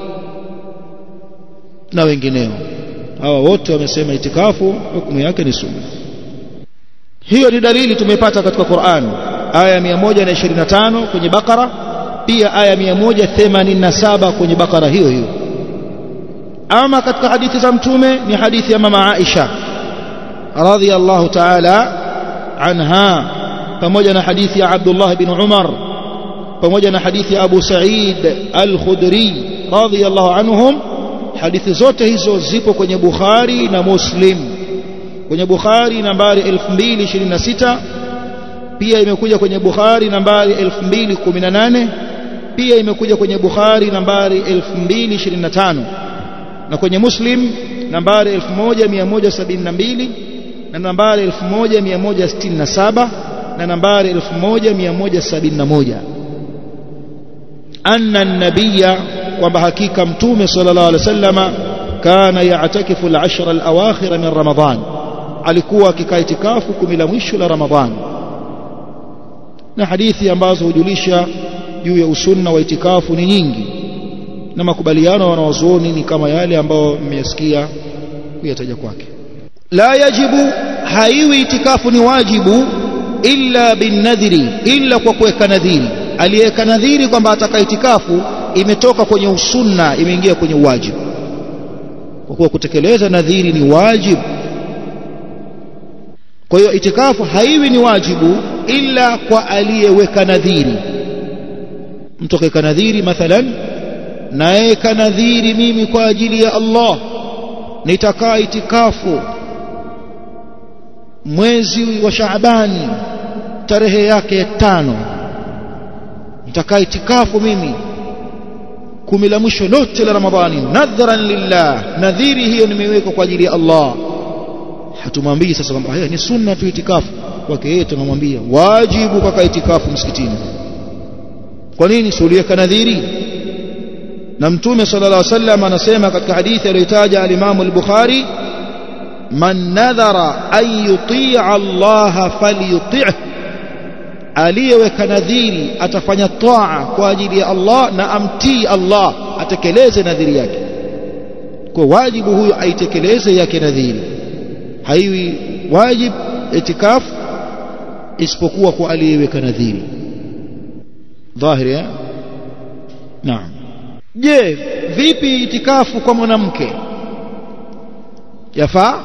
na wengineo. Hawa wote wamesema itikafu hukumu yake ni sunna. Hiyo ni dalili tumepata katika Qur'an, aya 125 kwenye Bakara, pia aya 187 kwenye Bakara hiyo hiyo. Ama katika hadithi za Mtume ni hadithi ya mama Aisha radhiyallahu ta'ala anha, pamoja na hadithi ya Abdullah bin Umar, pamoja na hadithi ya Abu Sa'id al-Khudri radhiyallahu anhum. Hadithi zote hizo zipo kwenye Bukhari na Muslim. Kwenye Bukhari nambari 2026, pia imekuja kwenye Bukhari nambari 2018, pia imekuja kwenye Bukhari nambari 2025, na kwenye Muslim nambari 1172 na nambari 1167 na nambari 1171. anna an-nabiyya, kwamba hakika Mtume sallallahu alaihi wasallama kana ya'takifu al-ashra al-awakhir min Ramadhan, alikuwa akikaa itikafu 10 la mwisho la Ramadhan. Na hadithi ambazo hujulisha juu ya usunna wa itikafu ni nyingi, na makubaliano wanawazuoni ni kama yale ambayo mmesikia kuyataja kwake. La yajibu, haiwi itikafu ni wajibu, illa bin nadhiri, illa kwa kuweka nadhiri. Aliyeweka nadhiri kwamba ataka itikafu imetoka kwenye usunna, imeingia kwenye wajibu, kwa kuwa kutekeleza nadhiri ni wajibu. Kwa hiyo itikafu haiwi ni wajibu illa kwa aliyeweka nadhiri. Mtu kaweka nadhiri, mathalan naeka nadhiri mimi kwa ajili ya Allah nitakaa itikafu mwezi wa Shaabani tarehe yake ya 5 nitakaa itikafu mimi 10 la mwisho lote la Ramadhani nadhran lillah, nadhiri hiyo nimeweka kwa ajili ya Allah. Hatumwambii sasa kwamba haya ni sunna tu itikafu kwake yeye, tunamwambia wajibu kukaa itikafu msikitini. Kwa nini? sulieka nadhiri. Na Mtume sallallahu alaihi wasallam anasema katika hadithi aliyotaja al-Imam al-Bukhari, man nadhara an yuti'a Allah falyuti'hu, aliyeweka nadhiri atafanya taa kwa ajili ya Allah na amtii Allah, atekeleze nadhiri yake. Kwa wajibu huyo aitekeleze yake nadhiri. Haiwi wajib itikaf isipokuwa kwa aliyeweka nadhiri. Dhahiri ya? Naam. Je, vipi itikafu kwa mwanamke? Yafaa?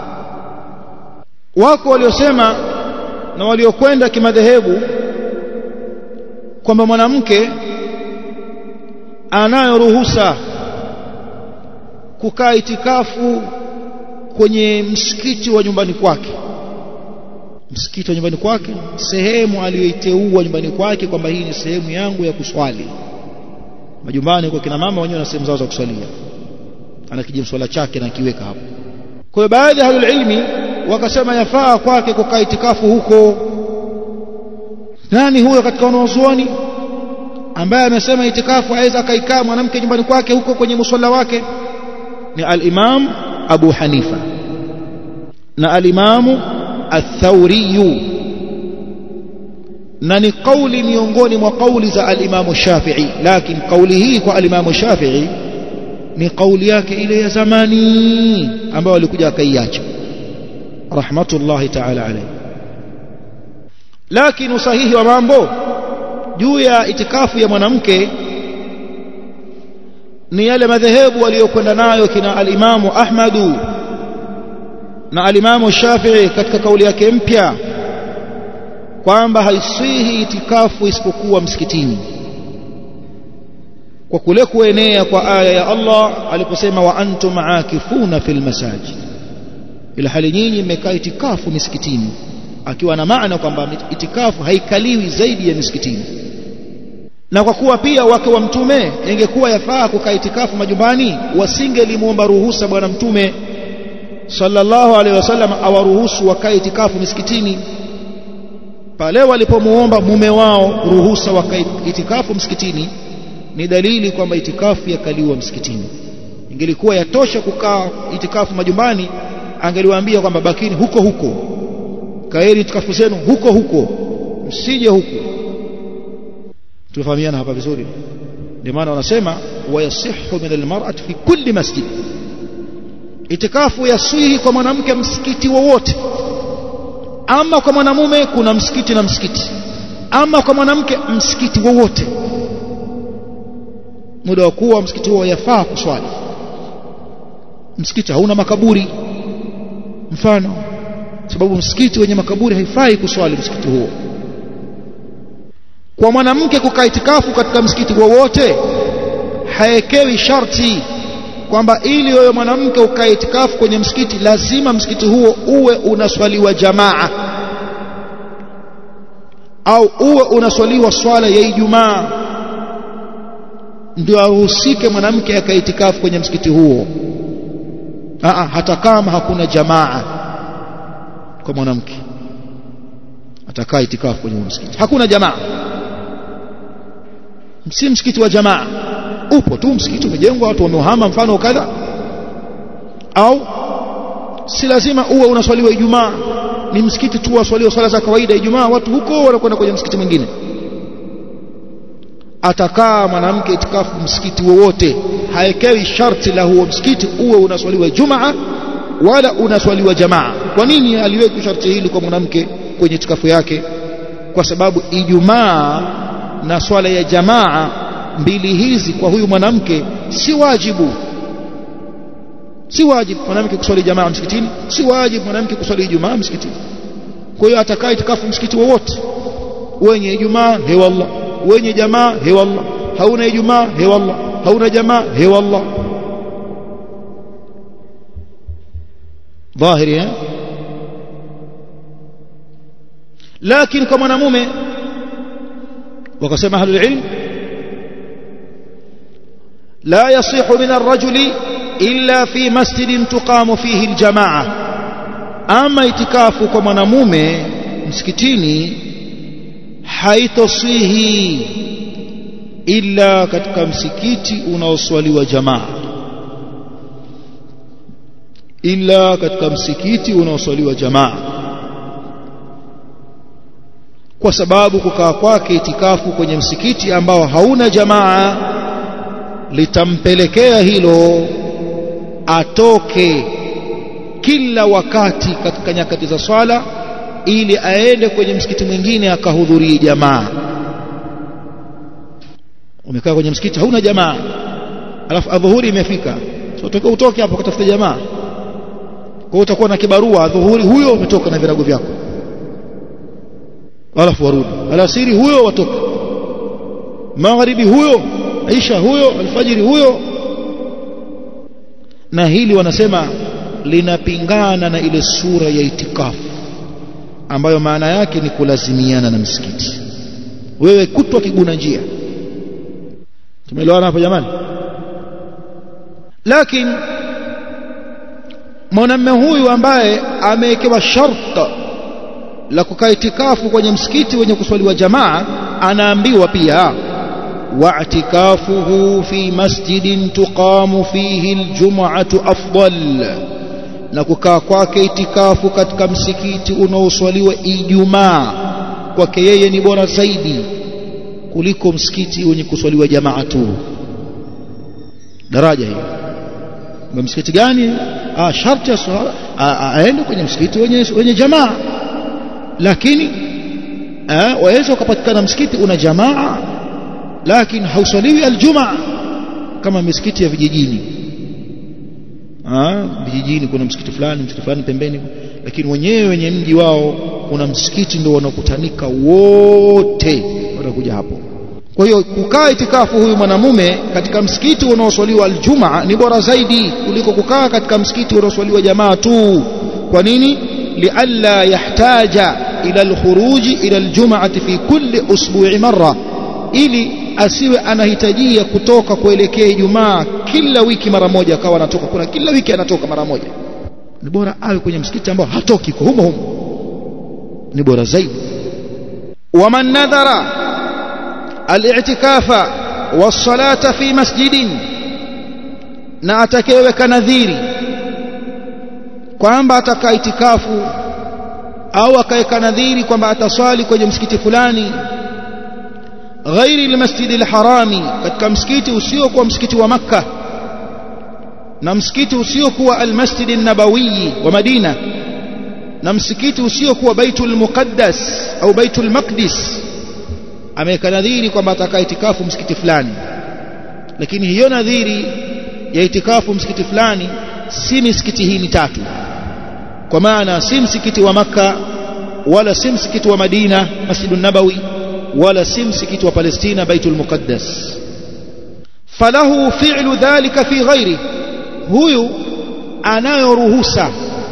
Wako waliosema na waliokwenda kimadhehebu kwamba mwanamke anayo ruhusa kukaa itikafu kwenye msikiti wa nyumbani kwake. Msikiti wa nyumbani kwake, sehemu aliyoiteua nyumbani kwake kwamba hii ni sehemu yangu ya kuswali. Majumbani kwa kina mama wenyewe na sehemu zao za kuswalia, ana kijimswala chake na kiweka hapo. Kwa hiyo baadhi ya ahlul ilmi wakasema yafaa kwake kukaa itikafu huko. Nani huyo katika wanazuoni ambaye amesema itikafu aweza akaikaa mwanamke nyumbani kwake huko kwenye musalla wake? Ni al-Imam Abu Hanifa na al-Imam Ath-Thawri, na ni kauli miongoni mwa kauli za al-Imam Shafi'i. Lakini kauli hii kwa al-Imam Shafi'i ni kauli yake ile ya zamani ambayo alikuja akaiacha rahmatullahi ta'ala alayhi. Lakini usahihi wa mambo juu ya itikafu ya mwanamke ni yale madhehebu waliokwenda nayo kina al-Imam Ahmadu na al-Imam Shafi'i katika kauli yake mpya kwamba haisihi itikafu isipokuwa msikitini, kwa kule kuenea kwa aya ya Allah aliposema wa antum aakifuna fil masajid, ila hali nyinyi mmekaa itikafu misikitini, akiwa na maana kwamba itikafu haikaliwi zaidi ya misikitini. Na kwa kuwa pia wake wa Mtume ingekuwa yafaa kukaa itikafu majumbani, wasingelimuomba ruhusa bwana Mtume sallallahu alaihi wasallam awaruhusu wakae itikafu misikitini. Pale walipomuomba mume wao ruhusa wakae itikafu msikitini, ni dalili kwamba itikafu yakaliwa msikitini. Ingelikuwa yatosha kukaa itikafu majumbani, angeliwaambia kwamba bakini huko huko, kaeni itikafu zenu huko huko, msije huko. Tufahamiana hapa vizuri. Ndio maana wanasema wayasihhu min almar'ati fi kulli masjid, itikafu yasihi kwa mwanamke msikiti wowote. Ama kwa mwanamume kuna msikiti na msikiti, ama kwa mwanamke msikiti wowote, muda wa kuwa msikiti huo yafaa kuswali. Msikiti hauna makaburi mfano, sababu msikiti wenye makaburi haifai kuswali msikiti huo. Kwa mwanamke kukaa itikafu katika msikiti wowote haekewi sharti kwamba ili wewe mwanamke ukae itikafu kwenye msikiti lazima msikiti huo uwe unaswaliwa jamaa au uwe unaswaliwa swala ya Ijumaa ndio aruhusike mwanamke akae itikafu kwenye msikiti huo. Hata kama hakuna jamaa kwa mwanamke atakaa itikafu kwenye msikiti, hakuna jamaa, si msikiti wa jamaa, upo tu msikiti umejengwa watu wamehama mfano kadha, au si lazima uwe unaswaliwa Ijumaa, ni msikiti tu waswaliwa swala za kawaida Ijumaa, watu huko wanakwenda kwenye msikiti mwingine. Atakaa mwanamke itikafu msikiti wowote, haekewi sharti la huo msikiti uwe unaswaliwa Ijumaa wala unaswaliwa jamaa. Kwa nini aliweka sharti hili kwa mwanamke kwenye itikafu yake? Kwa sababu Ijumaa na swala ya jamaa mbili hizi kwa huyu mwanamke si wajibu. Si wajibu mwanamke kuswali jamaa msikitini, si wajibu mwanamke kuswali Ijumaa msikitini. Kwa hiyo atakaa itikafu msikiti wowote, wenye Ijumaa he wallah, wenye jamaa he wallah, hauna Ijumaa he wallah, hauna jamaa he wallah. dhahiri. lakini kwa mwanamume wakasema ahlul ilm la yasihu min ar-rajuli illa fi masjidin tuqamu fihi al-jamaa, ama itikafu kwa mwanamume msikitini haitosihi illa katika msikiti unaoswaliwa jamaa, illa katika msikiti unaoswaliwa jamaa, kwa sababu kukaa kwake itikafu kwenye msikiti ambao hauna jamaa litampelekea hilo atoke kila wakati katika nyakati za swala ili aende kwenye msikiti mwingine akahudhurie jamaa. Umekaa kwenye msikiti hauna jamaa, alafu adhuhuri imefika, so utoke hapo kutafuta jamaa, kwa utakuwa na kibarua adhuhuri huyo umetoka na virago vyako, alafu warudi alasiri huyo watoka, magharibi huyo, isha huyo, alfajiri huyo. Na hili wanasema linapingana na ile sura ya itikafu ambayo maana yake ni kulazimiana na msikiti, wewe kutwa kiguna njia. Tumeelewana hapo jamani? Lakini mwanamume huyu ambaye amewekewa sharti la kukaa itikafu kwenye msikiti wenye kuswaliwa jamaa, anaambiwa pia wa'tikafuhu fi masjidin tuqamu fihi aljum'atu afdal, na kukaa kwake itikafu katika msikiti unaoswaliwa Ijumaa kwake yeye ni bora zaidi kuliko msikiti wenye kuswaliwa jamaa tu. Daraja hiyo. Msikiti gani? Sharti aende kwenye msikiti wenye jamaa, lakini waweza ukapatikana msikiti una jamaa lakini hauswaliwi aljumaa kama misikiti ya vijijini. Vijijini kuna msikiti fulani pembeni, lakini wenye mji wao kuna msikiti ndio wanakutanika wote watakuja hapo. Kwa hiyo kukaa itikafu huyu mwanamume katika msikiti unaoswaliwa aljumaa ni bora zaidi kuliko kukaa katika msikiti unaoswaliwa jamaa tu. Kwa nini? lialla yahtaja ila alkhuruji ila aljumaati fi kulli usbu'i marra, ili asiwe anahitajia kutoka kuelekea Ijumaa kila wiki mara moja, akawa anatoka, kuna kila wiki anatoka mara moja. Ni bora awe kwenye msikiti ambao hatoki kwa humo, ni bora zaidi. waman nadhara al-i'tikafa was-salata fi masjidin, na atakayeweka nadhiri kwamba atakaa itikafu au akaweka nadhiri kwamba ataswali kwenye msikiti fulani ghairi al-masjidi al-harami, katika msikiti usiokuwa msikiti wa Makka na msikiti usiokuwa al-masjid an-nabawi wa Madina na msikiti usiokuwa Baitul Muqaddas au Baitul Maqdis, ameweka nadhiri kwamba atakaa itikafu msikiti fulani, lakini hiyo nadhiri ya itikafu msikiti fulani si misikiti hii mitatu, kwa maana si msikiti wa Makka wala si msikiti wa Madina Masjidun Nabawi wala si msikiti wa Palestina Baitul Muqaddas. falahu fi'lu dhalika fi ghairi, huyu anayo ruhusa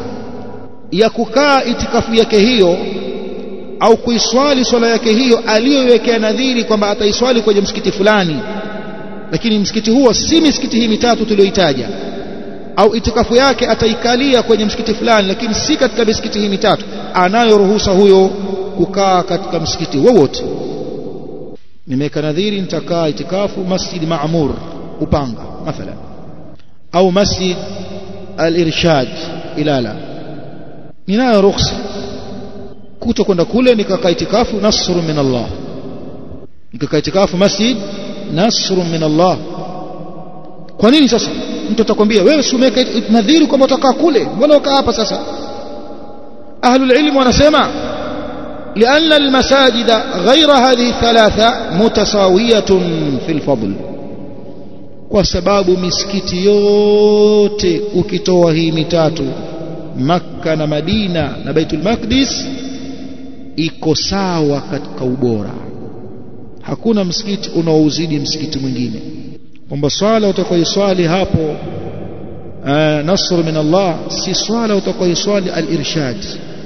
ya kukaa itikafu yake hiyo au kuiswali swala yake hiyo aliyowekea nadhiri kwamba ataiswali kwenye msikiti fulani, lakini msikiti huo si misikiti hii mitatu tuliyoitaja, au itikafu yake ataikalia kwenye msikiti fulani lakini si katika misikiti hii mitatu. Anayo ruhusa huyo kukaa katika msikiti wowote. Nimeweka nadhiri nitakaa itikafu Masjid Ma'mur Upanga mathalan, au Masjid Al-Irshad Ilala, ninayo ruhusa kutokwenda kule nikakaa itikafu nasrun min Allah, nikakaa itikafu Masjid nasrun min Allah. Kwa nini sasa mtu atakwambia wewe si umeweka nadhiri kwamba utakaa kule, mbona ukaa hapa sasa? Ahlul ilm wanasema لأن المساجد غير هذه الثلاثة متساوية في الفضل, kwa sababu misikiti yote ukitoa hii mitatu Makka na Madina na Baitul Maqdis iko sawa katika ubora. Hakuna msikiti unaouzidi msikiti mwingine, kwamba swala utakayoiswali hapo nasr min Allah si swala utakayoiswali al-Irshad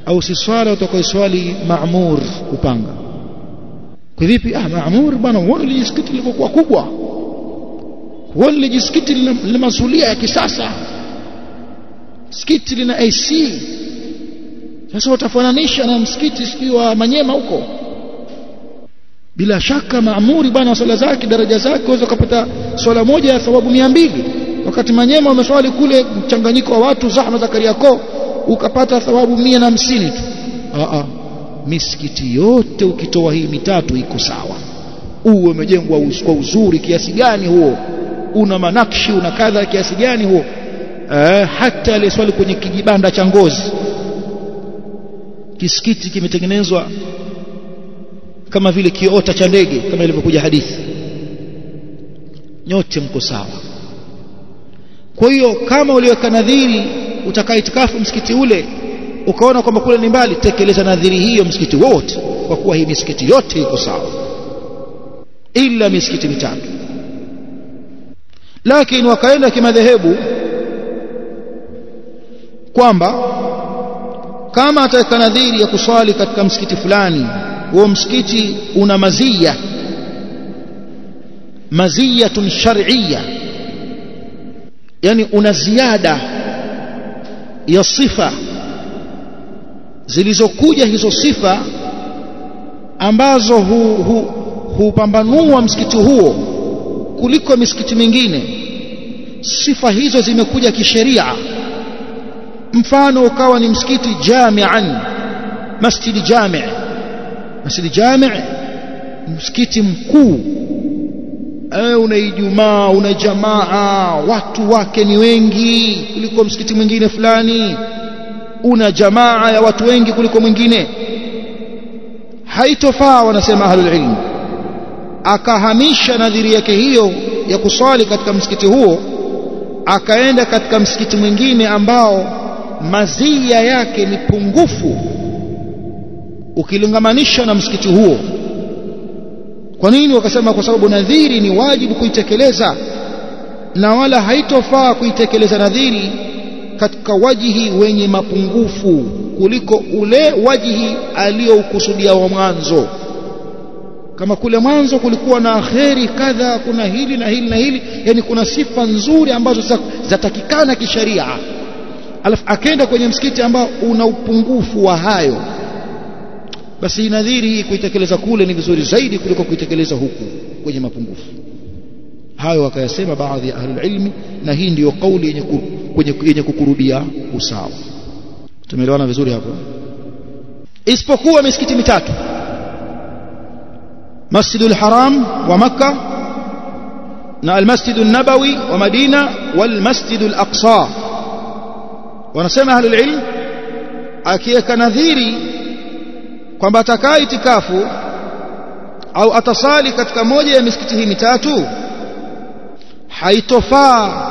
au si swala utakayoswali maamur kupanga. Kwa vipi? Maamur bwana, uone lijisikiti lilivyokuwa kubwa, uone lijisikiti lina masulia ya kisasa, msikiti lina AC. Sasa utafananisha na msikiti sikio wa Manyema huko? Bila shaka maamuri bwana, swala zake daraja zake unaweza kupata swala moja ya thawabu 200, wakati Manyema umeswali kule mchanganyiko wa watu, zahma za Kariakoo, ukapata thawabu 150 tu. Misikiti yote ukitoa hii mitatu iko sawa. Uwe umejengwa kwa uzuri kiasi gani huo, una manakshi, una kadha kiasi gani huo, hata ile swali kwenye kijibanda cha ngozi, kisikiti kimetengenezwa kama vile kiota cha ndege, kama ilivyokuja hadithi, nyote mko sawa. Kwa hiyo kama uliweka nadhiri utakaa itikafu msikiti ule, ukaona kwamba kule ni mbali, tekeleza nadhiri hiyo msikiti wote, kwa kuwa hii misikiti yote iko sawa ila misikiti mitatu. Lakini wakaenda kimadhehebu kwamba kama ataweka nadhiri ya kuswali katika msikiti fulani, huo msikiti una maziyatun shar'iyya, yani una ziada ya sifa zilizokuja, hizo sifa ambazo hupambanua msikiti huo kuliko misikiti mingine. Sifa hizo zimekuja kisheria. Mfano ukawa ni msikiti jami'an, masjid jami', msikiti mkuu, una Ijumaa, una jamaa, watu wake ni wengi kuliko msikiti mwingine fulani, una jamaa ya watu wengi kuliko mwingine. Haitofaa, wanasema ahlul ilm, akahamisha nadhiri yake hiyo ya kuswali katika msikiti huo, akaenda katika msikiti mwingine ambao mazia yake ni pungufu ukilingamanisha na msikiti huo. Kwa nini? Wakasema kwa sababu nadhiri ni wajibu kuitekeleza, na wala haitofaa kuitekeleza nadhiri katika wajihi wenye mapungufu kuliko ule wajihi aliyoukusudia wa mwanzo. Kama kule mwanzo kulikuwa na kheri kadha, kuna hili na hili na hili, yani kuna sifa nzuri ambazo zatakikana kisheria, alafu akaenda kwenye msikiti ambao una upungufu wa hayo, basi nadhiri hii kuitekeleza kule ni vizuri zaidi kuliko kuitekeleza huku kwenye mapungufu hayo. Wakayasema baadhi ya ahlul ilmi, na hii ndiyo kauli yenye kukurudia usawa. Tumeelewana vizuri hapo? Isipokuwa misikiti mitatu: Masjidul Haram wa Makkah, na Al-Masjidun Nabawi wa Madina, wal Masjidul Aqsa. Wanasema ahlul ilm, akiweka nadhiri kwamba atakaa itikafu au atasali katika moja ya misikiti hii mitatu, haitofaa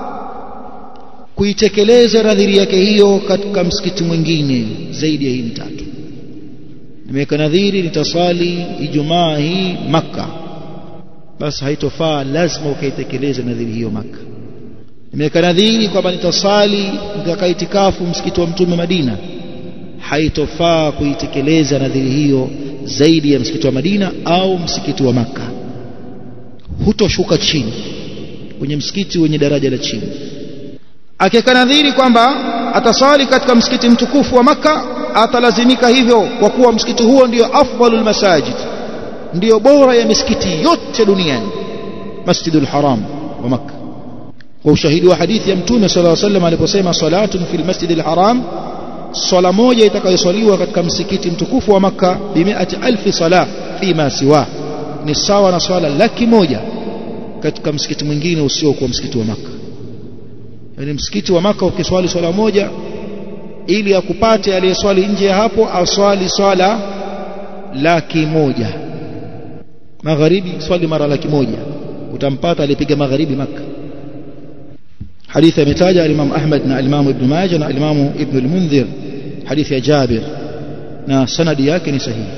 kuitekeleza nadhiri yake hiyo katika msikiti mwingine zaidi ya hii mitatu. Nimeweka nadhiri nitasali Ijumaa hii Makkah, basi haitofaa, lazima ukaitekeleze nadhiri hiyo Makkah. Nimeweka nadhiri kwamba nitasali nitakaa itikafu msikiti wa Mtume Madina, haitofaa kuitekeleza nadhiri hiyo zaidi ya msikiti wa Madina au msikiti wa Makkah. Hutoshuka chini kwenye msikiti wenye daraja la chini. Akiweka nadhiri kwamba atasali katika msikiti mtukufu wa Makkah, atalazimika hivyo kwa kuwa msikiti huo ndio afdalul masajid, ndio bora ya misikiti yote duniani, Masjidul Haram wa Makkah, kwa ushahidi wa hadithi ya Mtume sallallahu alaihi wasallam aliposema, salatun fil Masjidil Haram, swala moja itakayoswaliwa katika msikiti mtukufu wa Makkah, bi 100,000 sala fima siwa, ni sawa na swala 100,000 katika msikiti mwingine usio kwa msikiti wa Makkah. Yani msikiti wa Makkah ukiswali swala moja, ili akupate aliyeswali nje ya hapo aswali swala 100,000. Magharibi swali mara 100,000, utampata alipiga magharibi Makkah. Hadithi imetaja Imam Ahmad na Imam Ibn Majah na Imam Ibn al-Mundhir, hadithi ya Jabir, na sanadi yake ni sahihi.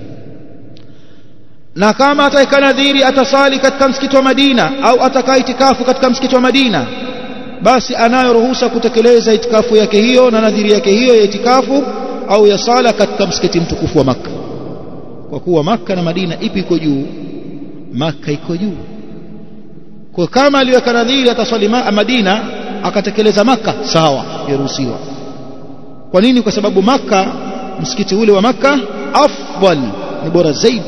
Na kama ataweka nadhiri atasali katika msikiti wa Madina au atakaa itikafu katika msikiti wa Madina, basi anayo ruhusa kutekeleza itikafu yake hiyo na nadhiri yake hiyo ya itikafu au ya sala katika msikiti mtukufu wa Makka. Kwa kuwa Makka na Madina ipi iko juu? Makka iko juu. Kwa kama aliweka nadhiri ataswali Madina akatekeleza Makka, sawa, yaruhusiwa. Kwa nini? Kwa sababu Makka, msikiti ule wa Makka afdal, ni bora zaidi,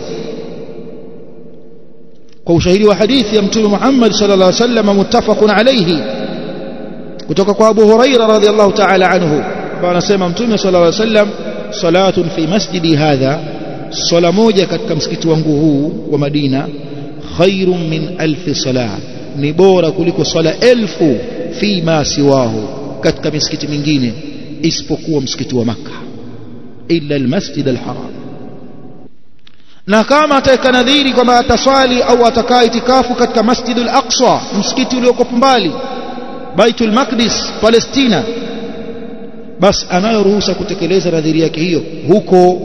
kwa ushahidi wa hadithi ya Mtume Muhammad sallallahu alaihi wasallam muttafaqun alayhi kutoka kwa Abu Huraira radhiyallahu ta'ala anhu, anasema Mtume sallallahu alaihi wasallam, salatun fi masjidi hadha, sala moja katika msikiti wangu huu wa Madina, khairun min alf salah, ni bora kuliko sala 1000 fi ma siwahu, katika misikiti mingine isipokuwa msikiti wa Makka, illa almasjid alharam. Na kama ataweka nadhiri kwamba ataswali au atakaa itikafu katika Masjidul Aqsa, msikiti ulioko mbali, Baitul Maqdis Palestina, basi anayo ruhusa kutekeleza nadhiri yake hiyo huko.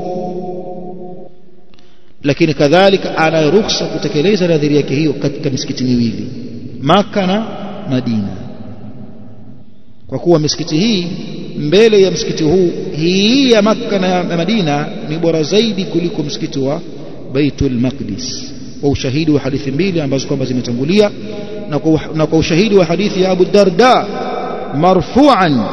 Lakini kadhalika anayo ruhusa kutekeleza nadhiri yake hiyo katika misikiti miwili, Makka na Madina, kwa kuwa misikiti hii mbele ya msikiti huu, hii ya Makka na Madina, ni bora zaidi kuliko msikiti wa Baitul Maqdis, kwa ushahidi wa hadithi mbili ambazo kwamba zimetangulia, na kwa ushahidi wa hadithi ya Abu Darda marfu'an,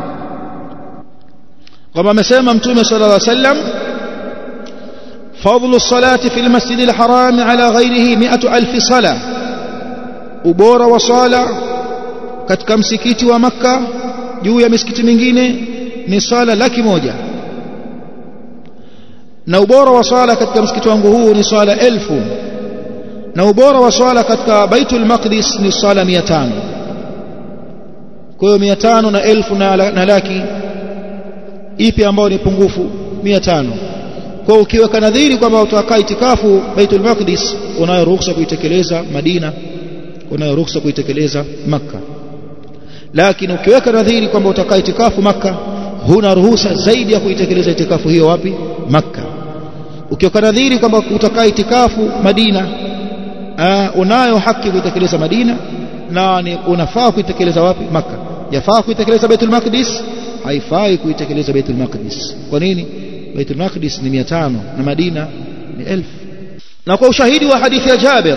kama amesema Mtume sallallahu alaihi wasallam, fadlu salati fil masjidil haram ala ghairihi 100,000 sala, ubora wa sala katika msikiti wa Makka juu ya misikiti mingine ni sala 100,000, na ubora wa swala katika msikiti wangu huu ni swala 1000, na ubora wa swala katika Baitul Maqdis ni swala 500. Kwa hiyo 500 na 1000 na laki, ipi ambayo ni pungufu? 500. Kwa hiyo ukiweka nadhiri kwamba utakaa itikafu Baitul Maqdis, unayo ruhusa kuitekeleza Madina, unayo ruhusa kuitekeleza Makka. Lakini ukiweka nadhiri kwamba utakaa itikafu Makka, huna ruhusa zaidi ya kuitekeleza itikafu hiyo wapi? Makka. Ukiweka nadhiri kwamba utakaa itikafu Madina, unayo haki kuitekeleza Madina, na unafaa kuitekeleza wapi? Makka. Yafaa kuitekeleza Baitul Maqdis? Haifai kuitekeleza Baitul Maqdis. Kwa nini? Baitul Maqdis ni 500 na Madina ni 1000. Na kwa ushahidi wa hadithi ya Jabir,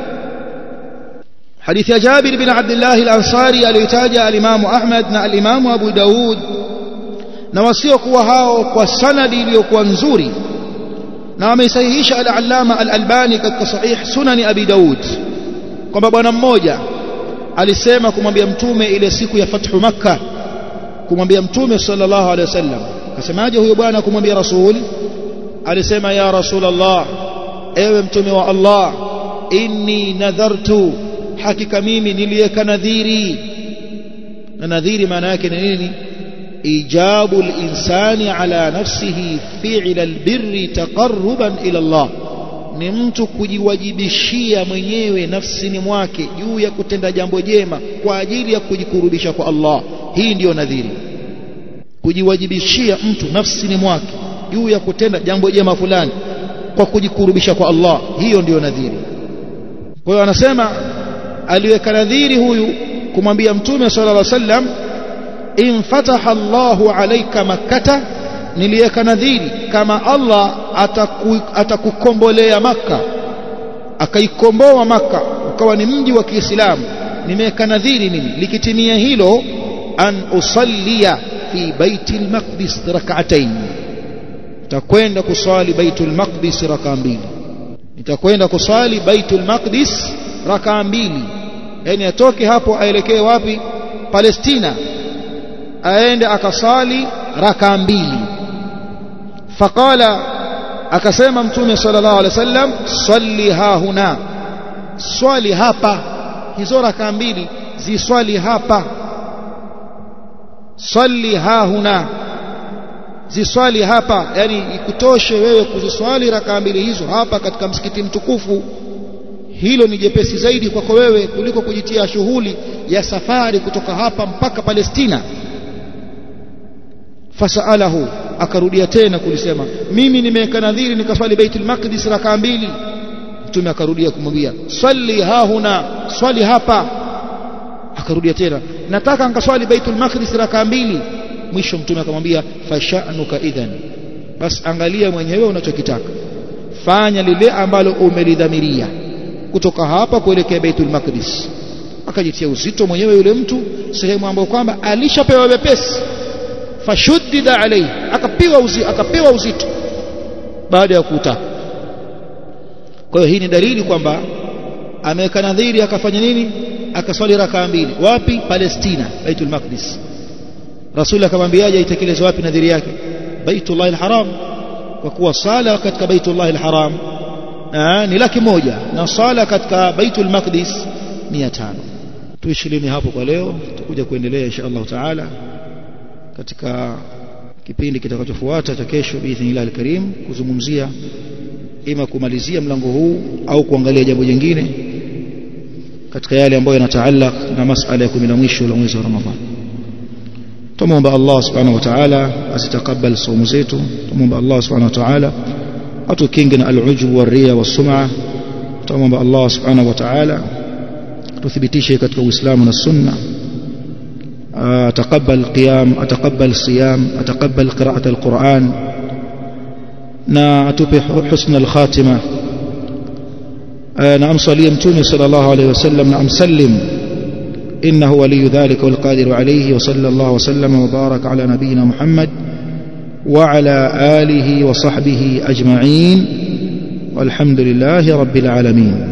hadithi ya Jabir bin Abdullah al-Ansari aliyotaja al-Imam Ahmad na al-Imam Abu Daud, na wasiokuwa hao kwa sanadi iliyokuwa nzuri, na ameisahihisha al-Allama al-Albani katika sahih Sunan Abi Daud, kwamba bwana mmoja alisema kumwambia Mtume ile siku ya Fathu Makkah, kumwambia Mtume sallallahu alaihi wasallam. Akasemaje huyo bwana kumwambia Rasul? Alisema, ya Rasulullah, ewe Mtume wa Allah, inni nadhartu, hakika mimi niliweka nadhiri. Na nadhiri maana yake ni nini? إيجاب الإنسان على نفسه فعل البر تقربا إلى الله, ni mtu kujiwajibishia mwenyewe nafsini mwake juu ya kutenda jambo jema kwa ajili ya kujikurubisha kwa Allah. Hii ndiyo nadhiri, kujiwajibishia mtu nafsini mwake juu ya kutenda jambo jema fulani kwa kujikurubisha kwa Allah, hiyo ndiyo nadhiri. Kwa hiyo anasema aliweka nadhiri huyu kumwambia Mtume sallallahu alaihi wasallam, in fataha Allahu alayka makkata, niliweka nadhiri kama Allah atakukombolea Makka, akaikomboa Makka ukawa ni mji wa Kiislamu, nimeweka nadhiri mimi likitimia hilo, an usallia fi Baitul Maqdis rak'atayn, nitakwenda kusali Baitul Maqdis rak'a 2, nitakwenda kusali Baitul Maqdis rak'a 2. Yani atoke hapo aelekee wapi? Palestina, aende akasali raka 2. Faqala, akasema Mtume sallallahu alaihi wasallam, salli hahuna, swali hapa, hizo raka 2 ziswali hapa. Salli hahuna, ziswali hapa, yani ikutoshe wewe kuziswali raka 2 hizo hapa katika msikiti mtukufu. Hilo ni jepesi zaidi kwako wewe kuliko kujitia shughuli ya safari kutoka hapa mpaka Palestina. Fasalahu, akarudia tena kulisema, mimi nimeweka nadhiri nikaswali Baitul Maqdis raka 2. Mtume akarudia kumwambia, salli hahuna, swali hapa. Akarudia tena, nataka nikaswali Baitul Maqdis raka 2. mwisho mtume akamwambia fasha'nuka idhan, bas angalia mwenyewe unachokitaka, fanya lile ambalo umelidhamiria kutoka hapa kuelekea Baitul Maqdis. Akajitia uzito mwenyewe yule mtu sehemu ambayo kwamba alishapewa wepesi, fashuddida alayhi, akapewa uzito baada ya kutaka. Kwa hiyo hii ni dalili kwamba ameweka nadhiri, akafanya nini? Akaswali rakaa 2. Wapi? Palestina, Baitul Maqdis. Rasul akamwambiaje aitekeleze wapi nadhiri yake? Baitullah al-Haram, kwa kuwa sala katika Baitullah al-Haram ni 100,000 na sala katika Baitul Maqdis 500. Tuishilini hapo kwa leo, tutakuja kuendelea insha Allah taala katika kipindi kitakachofuata cha kesho biidhnillah al-Karim, kuzungumzia ima kumalizia mlango huu au kuangalia jambo jingine katika yale ambayo yanataallaq na masala ya 10 la mwisho la mwezi wa Ramadhani. Tumuomba Allah subhanahu wa ta'ala asitakabal saumu zetu. Tumuomba Allah subhanahu wa ta'ala atukinge na al-ujub wal-riya was-sum'a. Tumuomba Allah subhanahu wa ta'ala tuthibitishe katika Uislamu na Sunna. Ataqabbal qiyam, ataqabbal siyam, ataqabbal qira'at al-Qur'an, na atupe husna al-khatima, na amsalie mtume sallallahu alayhi wasallam, na amsallim. إنه ولي ذلك والقادر عليه. وصلى الله وسلم وبارك على نبينا محمد وعلى آله وصحبه أجمعين، والحمد لله رب العالمين.